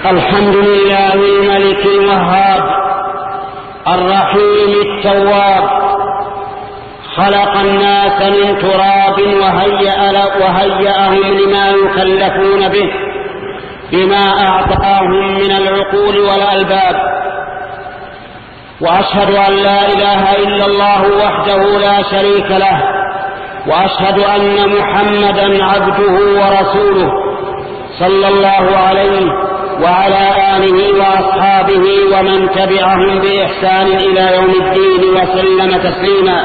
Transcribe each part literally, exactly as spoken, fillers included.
الحمد لله الملك الوهاب الرحيم التواب، خلق الناس من تراب وهيأهم لما يكلفون به بما أعطاهم من العقول والألباب. وأشهد أن لا إله إلا الله وحده لا شريك له، وأشهد أن محمدا عبده ورسوله صلى الله عليه وعلى آله وأصحابه ومن تبعهم بإحسان إلى يوم الدين وسلم تسليما.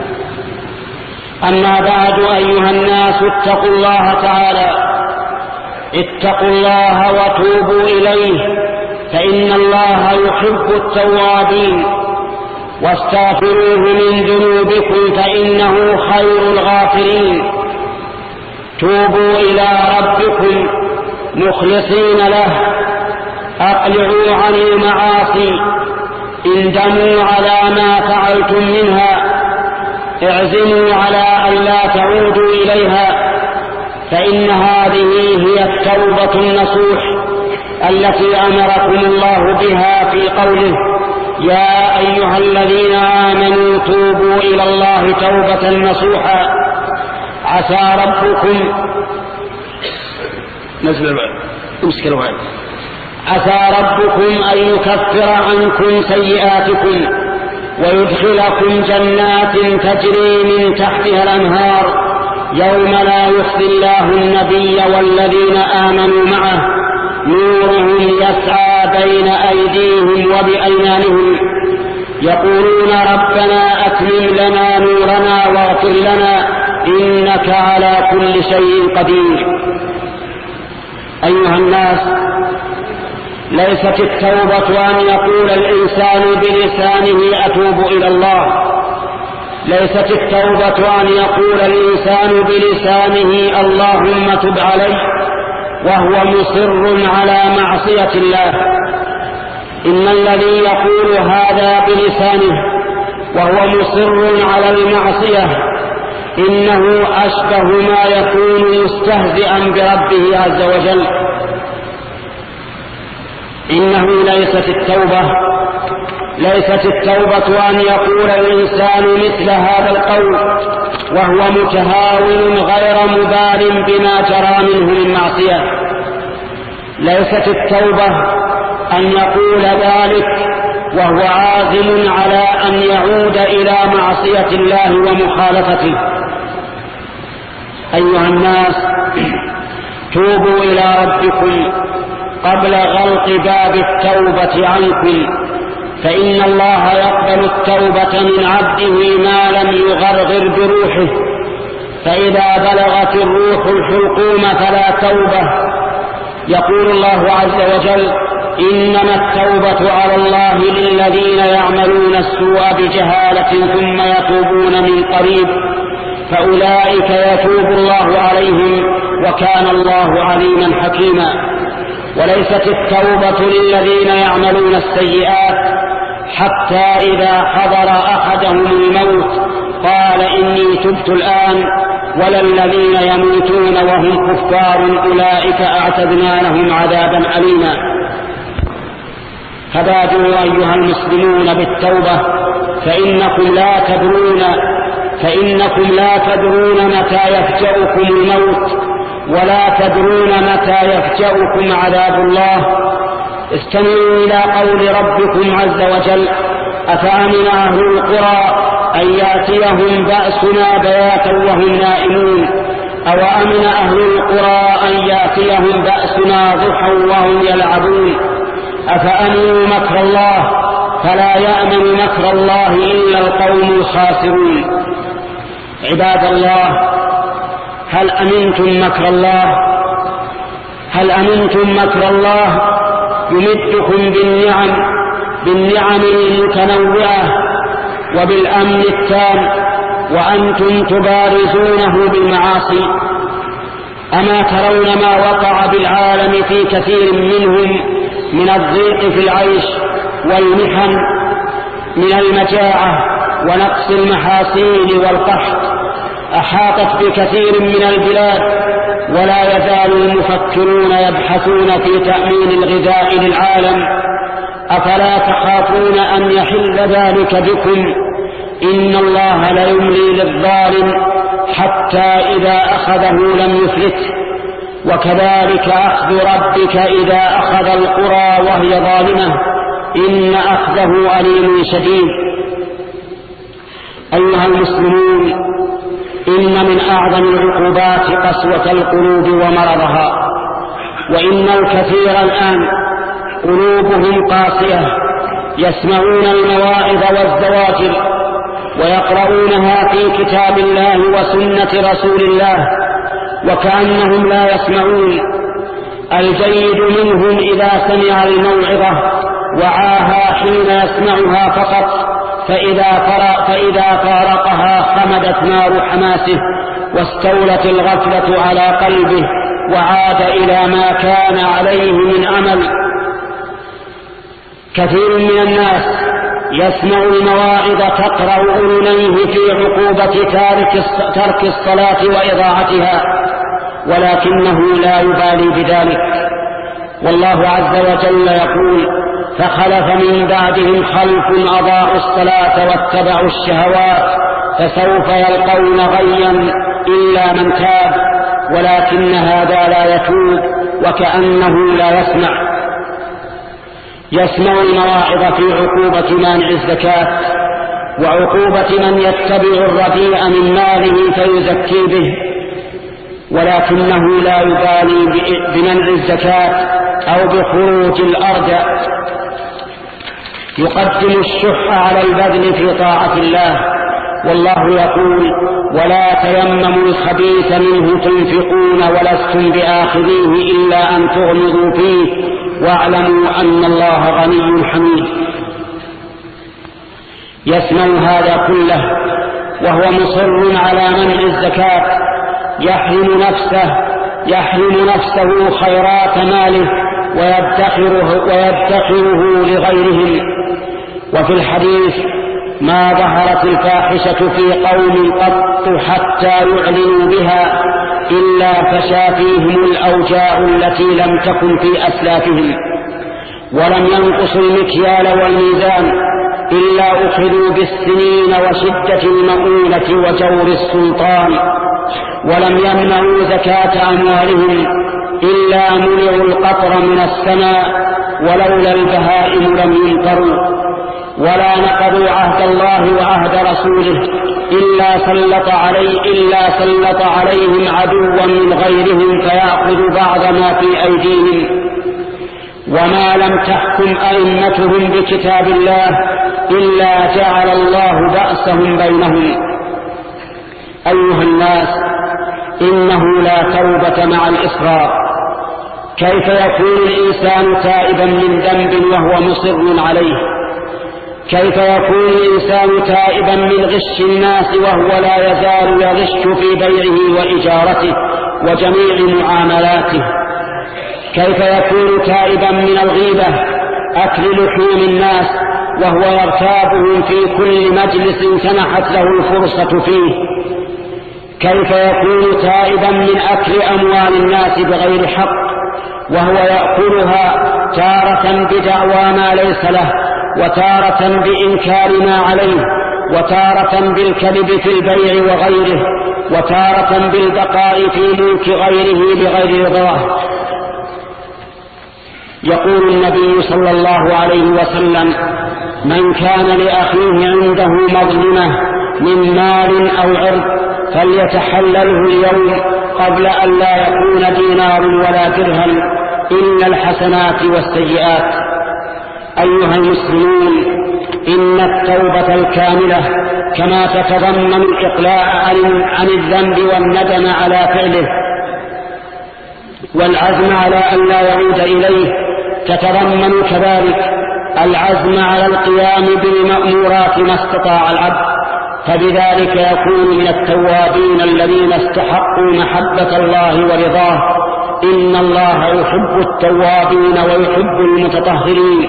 أما بعد، أيها الناس اتقوا الله تعالى، اتقوا الله وتوبوا إليه، فإن الله يحب التوابين، واستغفروه من ذنوبكم فإنه خير الغافرين. توبوا إلى ربكم مخلصين له، أقلعوا عن المعاصي، اندموا على ما فعلتم منها، اعزموا على أن لا تعودوا إليها، فإن هذه هي التوبة النصوح التي أمركم الله بها في قوله: يا أيها الذين آمنوا توبوا إلى الله توبة نصوحا عسى ربكم نزل الوعد امسك الوعد عسى ربكم أن يكفر عنكم سيئاتكم ويدخلكم جنات تجري من تحتها الأنهار يوم لا يخزي الله النبي والذين آمنوا معه نورهم يسعى بين أيديهم وبأيمانهم يقولون ربنا أتمم لنا نورنا واغفر لنا إنك على كل شيء قدير. أيها الناس، ليست التوبة أن يقول الإنسان بلسانه أتوب إلى الله، ليست التوبة أن يقول الإنسان بلسانه اللهم تب علي وهو مصر على معصية الله. إن الذي يقول هذا بلسانه وهو مصر على المعصية إنه أشبه ما يكون مستهزئا بربه عز وجل. إنه ليست التوبة ليست التوبة أن يقول الإنسان مثل هذا القول وهو متهاون غير مبال بما جرى منه من معصية. ليست التوبة أن يقول ذلك وهو عازم على أن يعود إلى معصية الله ومخالفته. أيها الناس، توبوا إلى ربكم قبل غلق باب التوبة عنكم، فإن الله يقبل التوبة من عبده ما لم يغرغر بروحه، فإذا بلغت الروح الحلقوم فلا توبة. يقول الله عز وجل: إنما التوبة على الله للذين يعملون السوء بجهالة ثم يتوبون من قريب فأولئك يتوب الله عليهم وكان الله عليما حكيما. وليست التوبة للذين يعملون السيئات حتى إذا حضر أحدهم الموت قال إني تبت الآن، ولا الذين يموتون وهم كفار أولئك أعتدنا لهم عذابا أليما. فبادروا أيها المسلمون بالتوبة، فإنكم لا تدرون فإنكم لا تدرون متى يفجأكم الموت، ولا تدرون متى يفجأكم عذاب الله. استمعوا إلى قول ربكم عز وجل: أفأمن أهل القرى أن يأتيهم بأسنا بياتا وهم نائمون أو أمن أهل القرى أن يأتيهم بأسنا ضحى وهم يلعبون أفأمنوا مكر الله فلا يأمن مكر الله إلا القوم الخاسرون. عباد الله، هل أمنتم مكر الله؟ هل أمنتم مكر الله يمدكم بالنعم بالنعم المتنوعة وبالأمن التام وأنتم تبارزونه بالمعاصي؟ أما ترون ما وقع بالعالم في كثير منهم من الضيق في العيش والمحن، من المجاعة ونقص المحاصيل والقحط، أحاطت بكثير من البلاد ولا يزال المفكرون يبحثون في تأمين الغذاء للعالم، أفلا تخافون أن يحل ذلك بكم؟ إن الله ليملي للظالم حتى إذا أخذه لم يفلته، وكذلك أخذ ربك إذا أخذ القرى وهي ظالمة إن أخذه أليم شديد. أيها المسلمون، إن من أعظم العقوبات قسوة القلوب ومرضها، وإن الكثير الآن قلوبهم قاسية، يسمعون المواعظ والزواجر ويقرؤونها في كتاب الله وسنة رسول الله وكأنهم لا يسمعون. الجيد منهم إذا سمع الموعظة وعاها حين يسمعها فقط، فإذا, فإذا فارقها خمدت نار حماسه واستولت الغفلة على قلبه وعاد إلى ما كان عليه من أمل. كثير من الناس يسمع المواعظ تقرع أذنيه في عقوبة ترك الصلاة وإضاعتها، ولكنه لا يبالي بذلك. والله عز وجل يقول: فخلف من بعدهم خلف أضاعوا الصلاة واتبعوا الشهوات فسوف يلقون غيا إلا من تاب، ولكن هذا لا يتوب وكأنه لا يسمع. يسمع المواعظ في عقوبة مانع الزكاة وعقوبة من يتبع الرديء من ماله فيزكي به، ولكنه لا يبالي بمنع الزكاة أو بخروج الأرض. يقدم الشح على البذل في طاعة الله، والله يقول: ولا تيمموا الخبيث منه تنفقون ولستم بآخذيه إلا أن تغمضوا فيه واعلموا أن الله غني حميد. يسمع هذا كله وهو مصر على منع الزكاة، يحرم نفسه يحرم نفسه خيرات ماله ويدخره, ويدخره لغيرهم. وفي الحديث: ما ظهرت الفاحشة في قوم قط حتى يعلنوا بها إلا فشا فيهم الأوجاع التي لم تكن في أسلافهم، ولم ينقصوا المكيال والميزان إلا أخذوا بالسنين وشدة المؤونة وجور السلطان، ولم يمنعوا زكاة أموالهم إلا منعوا القطر من السماء، ولولا البهائم لم يمطروا، ولا نقضوا عهد الله وعهد رسوله إلا سلط عليه إلا سلط عليهم عدوا من غيرهم فيأخذ بعض ما في أيديهم. وما لم تحكم أئمتهم بكتاب الله إلا جعل الله بأسهم بينهم. أيها الناس، إنه لا توبة مع الإصرار. كيف يكون الإنسان تائبا من ذنب وهو مصر عليه؟ كيف يكون الإنسان تائبا من غش الناس وهو لا يزال يغش في بيعه وإجارته وجميع معاملاته؟ كيف يكون تائبا من الغيبة أكل لحوم الناس وهو يرتابهم في كل مجلس سنحت له الفرصة فيه؟ كيف يكون تائبا من أكل أموال الناس بغير حق وهو يأكلها تارة بدعوى ما ليس له، وتارة بإنكار ما عليه، وتارة بالكذب في البيع وغيره، وتارة بالبقاء في ملك غيره بغير رضاه؟ يقول النبي صلى الله عليه وسلم: من كان لأخيه عنده مظلمة من مال أو عرض فليتحلله اليوم قبل أن لا يكون دينار ولا درهم، إن الحسنات والسيئات. أيها المسلمون، إن التوبة الكاملة كما تتضمن الإقلاع عن الذنب والندم على فعله والعزم على أن لا يعود إليه، تتضمن كذلك العزم على القيام بالمأمورات ما استطاع العبد، فبذلك يكون من التوابين الذين استحقوا محبة الله ورضاه. إن الله يحب التوابين ويحب المتطهرين.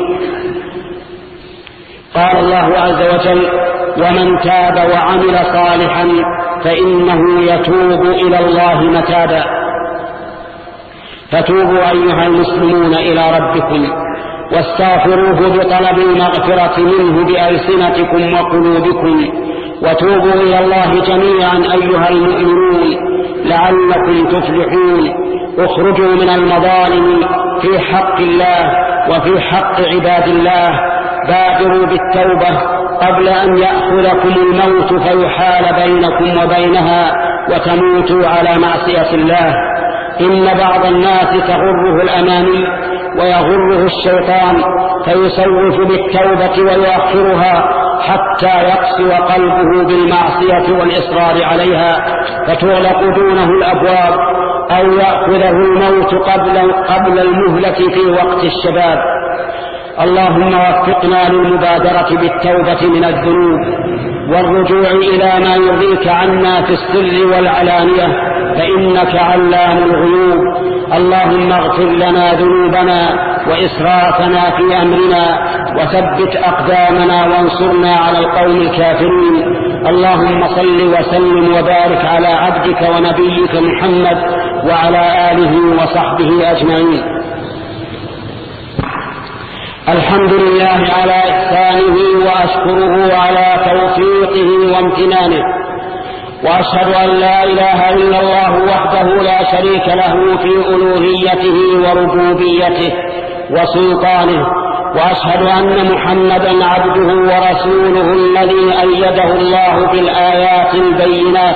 قال الله عز وجل: ومن تاب وعمل صالحا فإنه يتوب إلى الله متابا. فتوبوا أيها المسلمون إلى ربكم واستغفروه بطلب المغفرة منه بألسنتكم وقلوبكم، وتوبوا إلى الله جميعا أيها المؤمنون لعلكم تفلحون. اخرجوا من المظالم في حق الله وفي حق عباد الله، بادروا بالتوبة قبل أن يأخذكم الموت فيحال بينكم وبينها وتموتوا على معصية الله. إن بعض الناس تغره الأماني ويغره الشيطان فيسوف بالتوبة ويؤخرها حتى يقسو قلبه بالمعصية والإصرار عليها فتغلق دونه الأبواب أو يأخذه الموت قبل, قبل المهلة في وقت الشباب. اللهم وفقنا للمبادرة بالتوبة من الذنوب والرجوع إلى ما يرضيك عنا في السر والعلانية فإنك علام الغيوب. اللهم اغفر لنا ذنوبنا وإسرافنا في أمرنا وثبت أقدامنا وانصرنا على القوم الكافرين. اللهم صل وسلم وبارك على عبدك ونبيك محمد وعلى آله وصحبه أجمعين. الحمد لله على إحسانه وأشكره على توفيقه وامتنانه، وأشهد أن لا إله إلا الله وحده لا شريك له في ألوهيته وربوبيته وسلطانه، وأشهد أن محمدا عبده ورسوله الذي أيده الله بالآيات البينات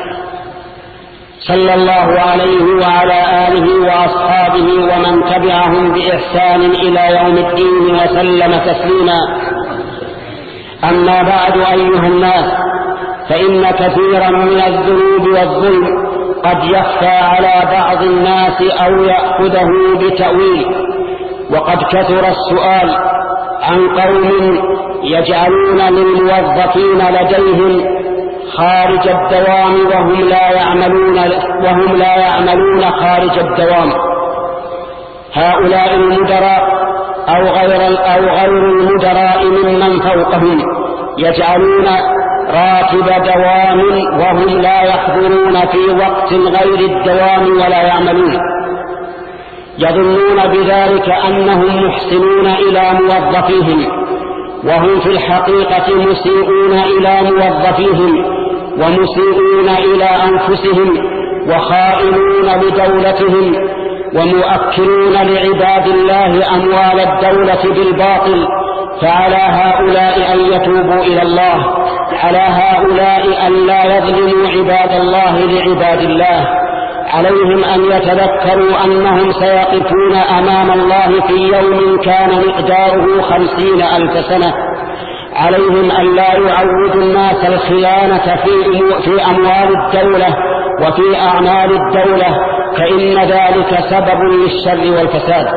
صلى الله عليه وعلى آله وأصحابه ومن تبعهم بإحسان إلى يوم الدين وسلم تسليما. أما بعد أيها الناس، فإن كثيرا من الذنوب والظلم قد يخفى على بعض الناس أو يأخذه بتأويل، وقد كثر السؤال عن قوم يجعلون للموظفين لديهم خارج الدوام وهم لا يعملون وهم لا يعملون خارج الدوام. هؤلاء المدراء أو غير أو غير المدراء ممن فوقهم يجعلون راتب دوام وهم لا يحضرون في وقت غير الدوام ولا يعملون، يظنون بذلك أنهم محسنون إلى موظفيهم، وهم في الحقيقة مسيئون إلى موظفيهم ومسيئون إلى أنفسهم وخائنون لدولتهم ومؤكلون لعباد الله أموال الدولة بالباطل. فعلى هؤلاء أن يتوبوا إلى الله، على هؤلاء أن لا يظلموا عباد الله لعباد الله، عليهم أن يتذكروا أنهم سيقفون أمام الله في يوم كان مقداره خمسين ألف سنة. عليهم أن لا يعودوا الناس الخيانة في أموال الدولة وفي أعمال الدولة، فإن ذلك سبب للشر والفساد.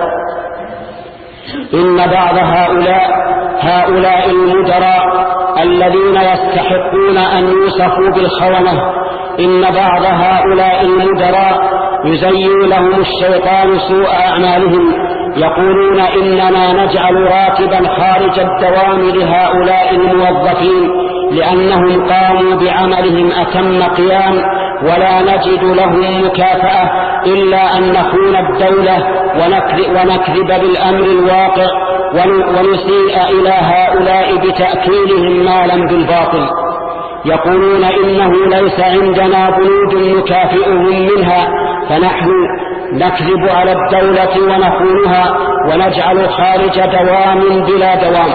إن بعض هؤلاء هؤلاء المدراء الذين يستحقون أن يوصفوا بالخونة، إن بعض هؤلاء المدراء يزين لهم الشيطان سوء أعمالهم، يقولون إننا نجعل راتبا خارج الدوام لهؤلاء الموظفين لأنهم قاموا بعملهم أتم قيام، ولا نجد لهم مكافأة إلا أن نخون الدولة ونكذب بالأمر الواقع ونسيء إلى هؤلاء بتأكيلهم مالا بالباطل. يقولون إنه ليس عندنا بنود نكافئهم منها، فنحن نكذب على الدولة ونخونها ونجعل خارج دوام بلا دوام.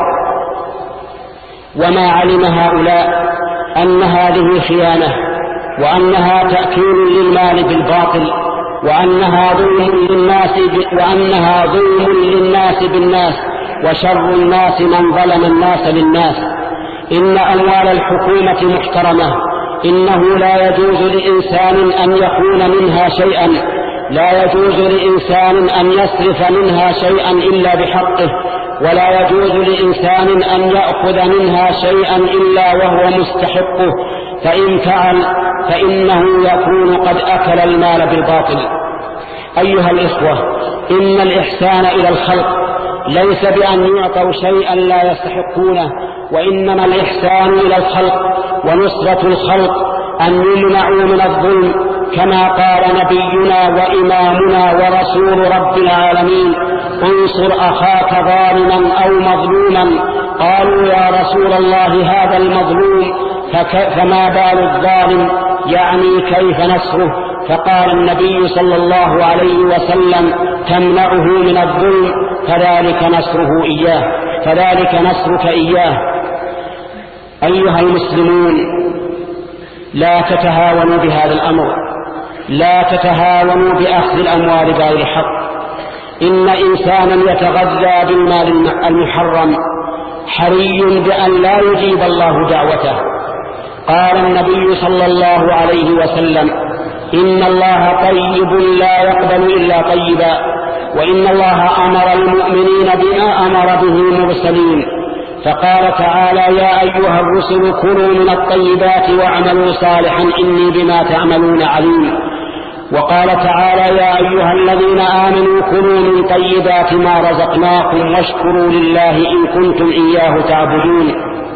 وما علم هؤلاء أن هذه خيانة، وأنها تأكيل للمال بالباطل، وأنها ظلم للناس وأنها ظلم للناس بالناس، وشر الناس من ظلم الناس للناس. إن أموال الحكومة محترمة، إنه لا يجوز لإنسان أن يخون منها شيئا، لا يجوز لإنسان أن يصرف منها شيئا إلا بحقه، ولا يجوز لإنسان أن يأخذ منها شيئا إلا وهو مستحقه، فإن فعل فإنه يكون قد أكل المال بالباطل. أيها الإخوة، إن الإحسان إلى الخلق ليس بأن يعطوا شيئا لا يستحقونه، وإنما الإحسان إلى الخلق ونصرة الخلق أن يمنعوا من الظلم كما قال نبينا وإمامنا ورسول رب العالمين: انصر أخاك ظالما أو مظلوما. قالوا: يا رسول الله هذا المظلوم، فما بال الظالم؟ يعني كيف نصره؟ فقال النبي صلى الله عليه وسلم: تمنعه من الظلم، فذلك نصره إياه فذلك نصرك إياه. أيها المسلمون، لا تتهاونوا بهذا الأمر، لا تتهاونوا بأخذ الأموال بغير حق. إن إنسانا يتغذى بالمال المحرم حري بأن لا يجيب الله دعوته. قال النبي صلى الله عليه وسلم: إن الله طيب لا يقبل إلا طيبا، وإن الله أمر المؤمنين بما أمر به المرسلين. فقال تعالى: يا أيها الرسل كلوا من الطيبات واعملوا صالحا إني بما تعملون عليم. وقال تعالى: يا أيها الذين آمنوا كلوا من طيبات ما رزقناكم واشكروا لله إن كنتم إياه تعبدون.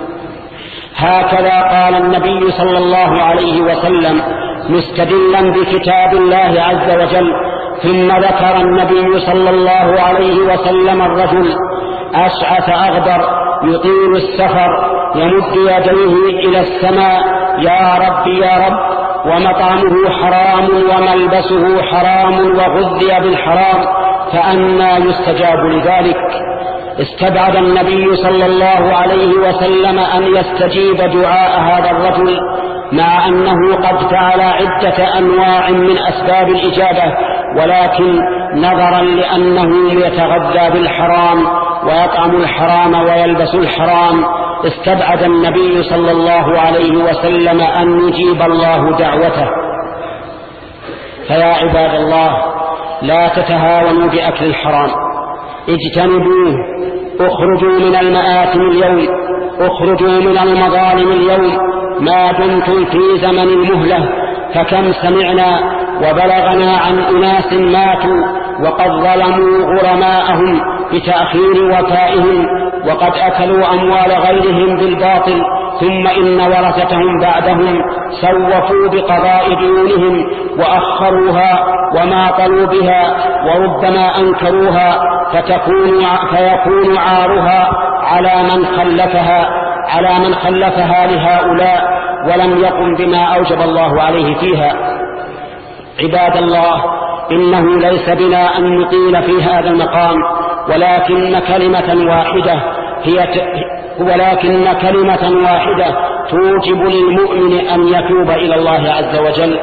هكذا قال النبي صلى الله عليه وسلم مستدلا بكتاب الله عز وجل. ثم ذكر النبي صلى الله عليه وسلم الرجل أشعث أغبر يطيل السفر يمد يديه إلى السماء: يا رب يا رب، ومطعمه حرام وملبسه حرام وغذي بالحرام، فأنى يستجاب لذلك؟ استبعد النبي صلى الله عليه وسلم أن يستجيب دعاء هذا الرجل، مع أنه قد فعل عدة أنواع من أسباب الإجابة، ولكن نظرا لأنه يتغذى بالحرام ويطعم الحرام ويلبس الحرام استبعد النبي صلى الله عليه وسلم أن يجيب الله دعوته. فيا عباد الله، لا تتهاونوا بأكل الحرام، اجتنبوه، اخرجوا من المآثم اليوم، اخرجوا من المظالم اليوم ما دمتم في زمن المهلة. فكم سمعنا وبلغنا عن أناس ماتوا وقد ظلموا غرماءهم بتأخير وفائهم، وقد أكلوا أموال غيرهم بالباطل، ثم إن ورثتهم بعدهم سوفوا بقضاء ديونهم وأخروها وماطلوا بها وربما أنكروها، فتكون فيكون عارها على من خلفها على من خلفها لهؤلاء ولم يقم بما أوجب الله عليه فيها. عباد الله، إنه ليس بنا أن نطيل في هذا المقام، ولكن كلمة واحدة هي ت... ولكن كلمة واحدة توجب للمؤمن أن يتوب إلى الله عز وجل: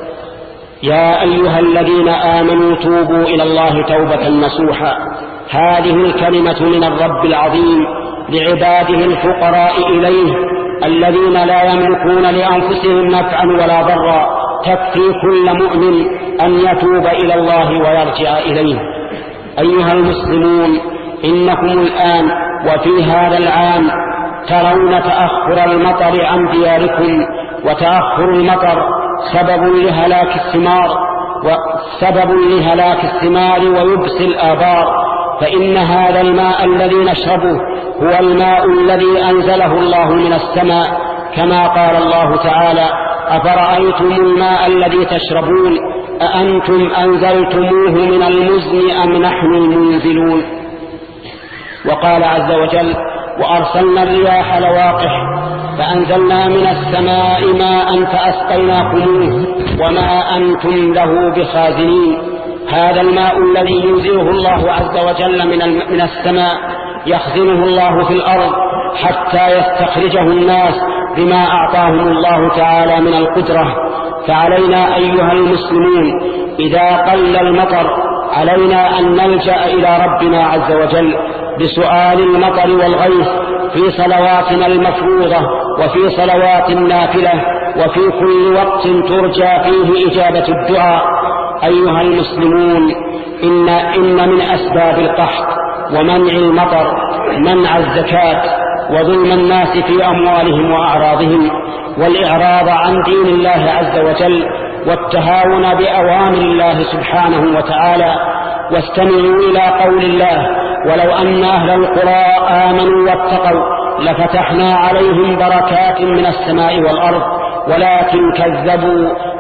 يا أيها الذين آمنوا توبوا إلى الله توبة نصوحا. هذه الكلمة من الرب العظيم لعباده الفقراء إليه الذين لا يملكون لأنفسهم نفعا ولا ضرا، تكفي كل مؤمن أن يتوب إلى الله ويرجع إليه. أيها المسلمون، إنكم الآن وفي هذا العام ترون تأخر المطر عن دياركم، وتأخر المطر سبب لهلاك الثمار وسبب لهلاك الثمار ويبس الآبار، فإن هذا الماء الذي نشربه هو الماء الذي أنزله الله من السماء، كما قال الله تعالى: أفرأيتم الماء الذي تشربون أأنتم أنزلتموه من المزن أم نحن المنزلون. وقال عز وجل: وأرسلنا الرياح لواقح فأنزلنا من السماء ماء فأسقيناكموه وما أنتم له بخازنين. هذا الماء الذي ينزله الله عز وجل من السماء يخزنه الله في الأرض حتى يستخرجه الناس بما أعطاهم الله تعالى من القدرة. فعلينا أيها المسلمون إذا قل المطر علينا أن نلجأ إلى ربنا عز وجل بسؤال المطر والغيث في صلواتنا المفروضة وفي صلوات النافلة وفي كل وقت ترجى فيه إجابة الدعاء. أيها المسلمون، إن, إن من أسباب القحط ومنع المطر منع الزكاة وظلم الناس في أموالهم وأعراضهم والإعراض عن دين الله عز وجل والتهاون بأوامر الله سبحانه وتعالى. واستمعوا إلى قول الله: ولو أن أهل القرى آمنوا واتقوا لفتحنا عليهم بركات من السماء والأرض ولكن كذبوا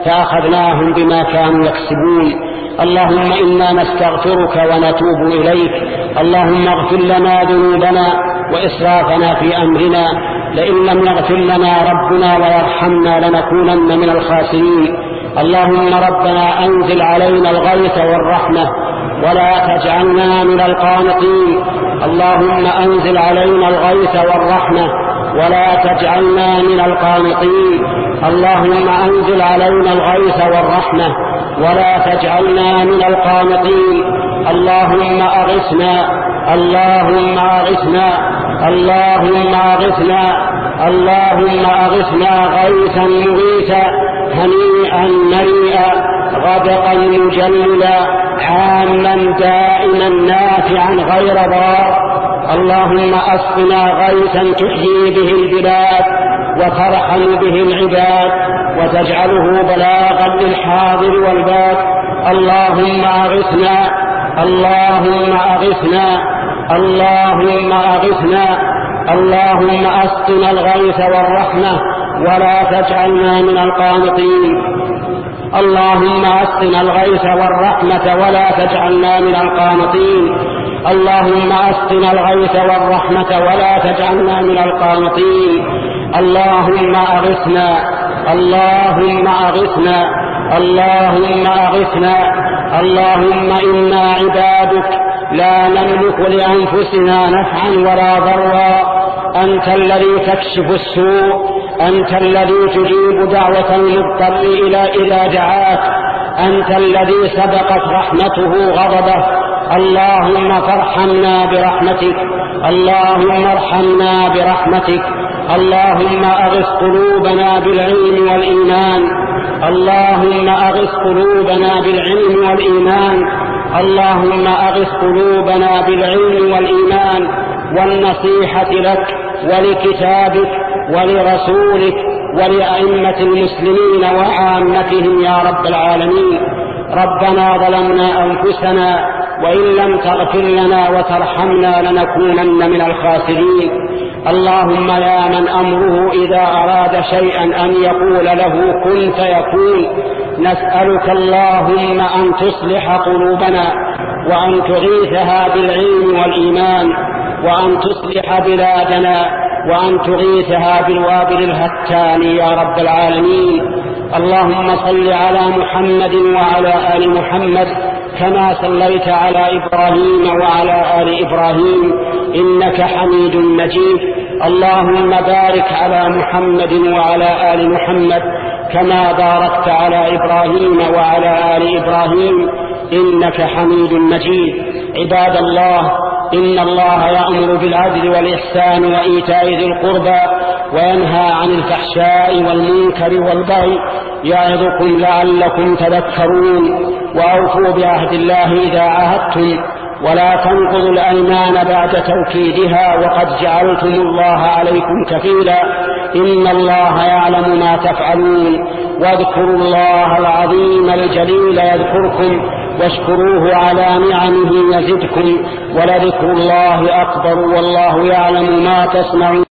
فأخذناهم بما كانوا يكسبون. اللهم إنا نستغفرك ونتوب إليك. اللهم اغفر لنا ذنوبنا وإسرافنا في أمرنا، لئن لم يغفر لنا ربنا ويرحمنا لنكونن من الخاسرين. اللهم ربنا أنزل علينا الغيث والرحمة ولا تجعلنا من القانطين. اللهم أنزل علينا الغيث والرحمة ولا تجعلنا من القانطين. اللهم أنزل علينا الغيث والرحمة ولا تجعلنا من القانطين. اللهم أغثنا اللهم أغثنا اللهم أغثنا اللهم أغثنا غيثا مغيثا هنيئا مريئا غدقا مجللا عاما دائما نافعا غير ضار. اللهم أسقنا غيثا تحيي به البلاد وترحم به العباد وتجعله بلاغا للحاضر والباد. اللهم أغثنا اللهم أغثنا اللهم أغثنا اللهم أسقنا الغيث والرحمة ولا تجعلنا من القانطين. اللهم أسقنا الغيث والرحمة ولا تجعلنا من القانطين. اللهم أسقنا الغيث والرحمة ولا تجعلنا من القانطين. اللهم أغثنا اللهم أغثنا اللهم أغثنا اللهم إنا عبادك لا نملك لأنفسنا نفعا ولا ضرا. أنت الذي تكشف السوء، أنت الذي تجيب دعوة المضطر إلى إذا دعاك، أنت الذي سبقت رحمته غضبه. اللهم فارحمنا برحمتك اللهم ارحمنا برحمتك. اللهم أغث قلوبنا بالعلم والإيمان اللهم أغث قلوبنا بالعلم والإيمان اللهم أغث قلوبنا بالعلم والإيمان والنصيحة لك ولكتابك ولرسولك ولأئمة المسلمين وعامتهم يا رب العالمين. ربنا ظلمنا أنفسنا وإن لم تغفر لنا وترحمنا لنكونن من الخاسرين. اللهم يا من أمره إذا أراد شيئا أن يقول له كن فيكون، نسألك اللهم أن تصلح قلوبنا وأن تغيثها بالعلم والإيمان وأن تصلح بلادنا وأن تغيثها بالوابل الهتان يا رب العالمين. اللهم صل على محمد وعلى آل محمد كما صليت على إبراهيم وعلى آل إبراهيم إنك حميد مجيد. اللهم بارك على محمد وعلى آل محمد كما باركت على إبراهيم وعلى آل إبراهيم إنك حميد مجيد. عباد الله، إن الله يأمر بالعدل والإحسان وإيتاء ذي القربى وينهى عن الفحشاء والمنكر والبغي يعظكم لعلكم تذكرون. وأوفوا بعهد الله إذا عاهدتم ولا تنقضوا الأيمان بعد توكيدها وقد جعلتم الله عليكم كفيلا إن الله يعلم ما تفعلون. واذكروا الله العظيم الجليل يذكركم واشكروه على نعمه يزدكم ولذكر الله أكبر والله يعلم ما تصنعون.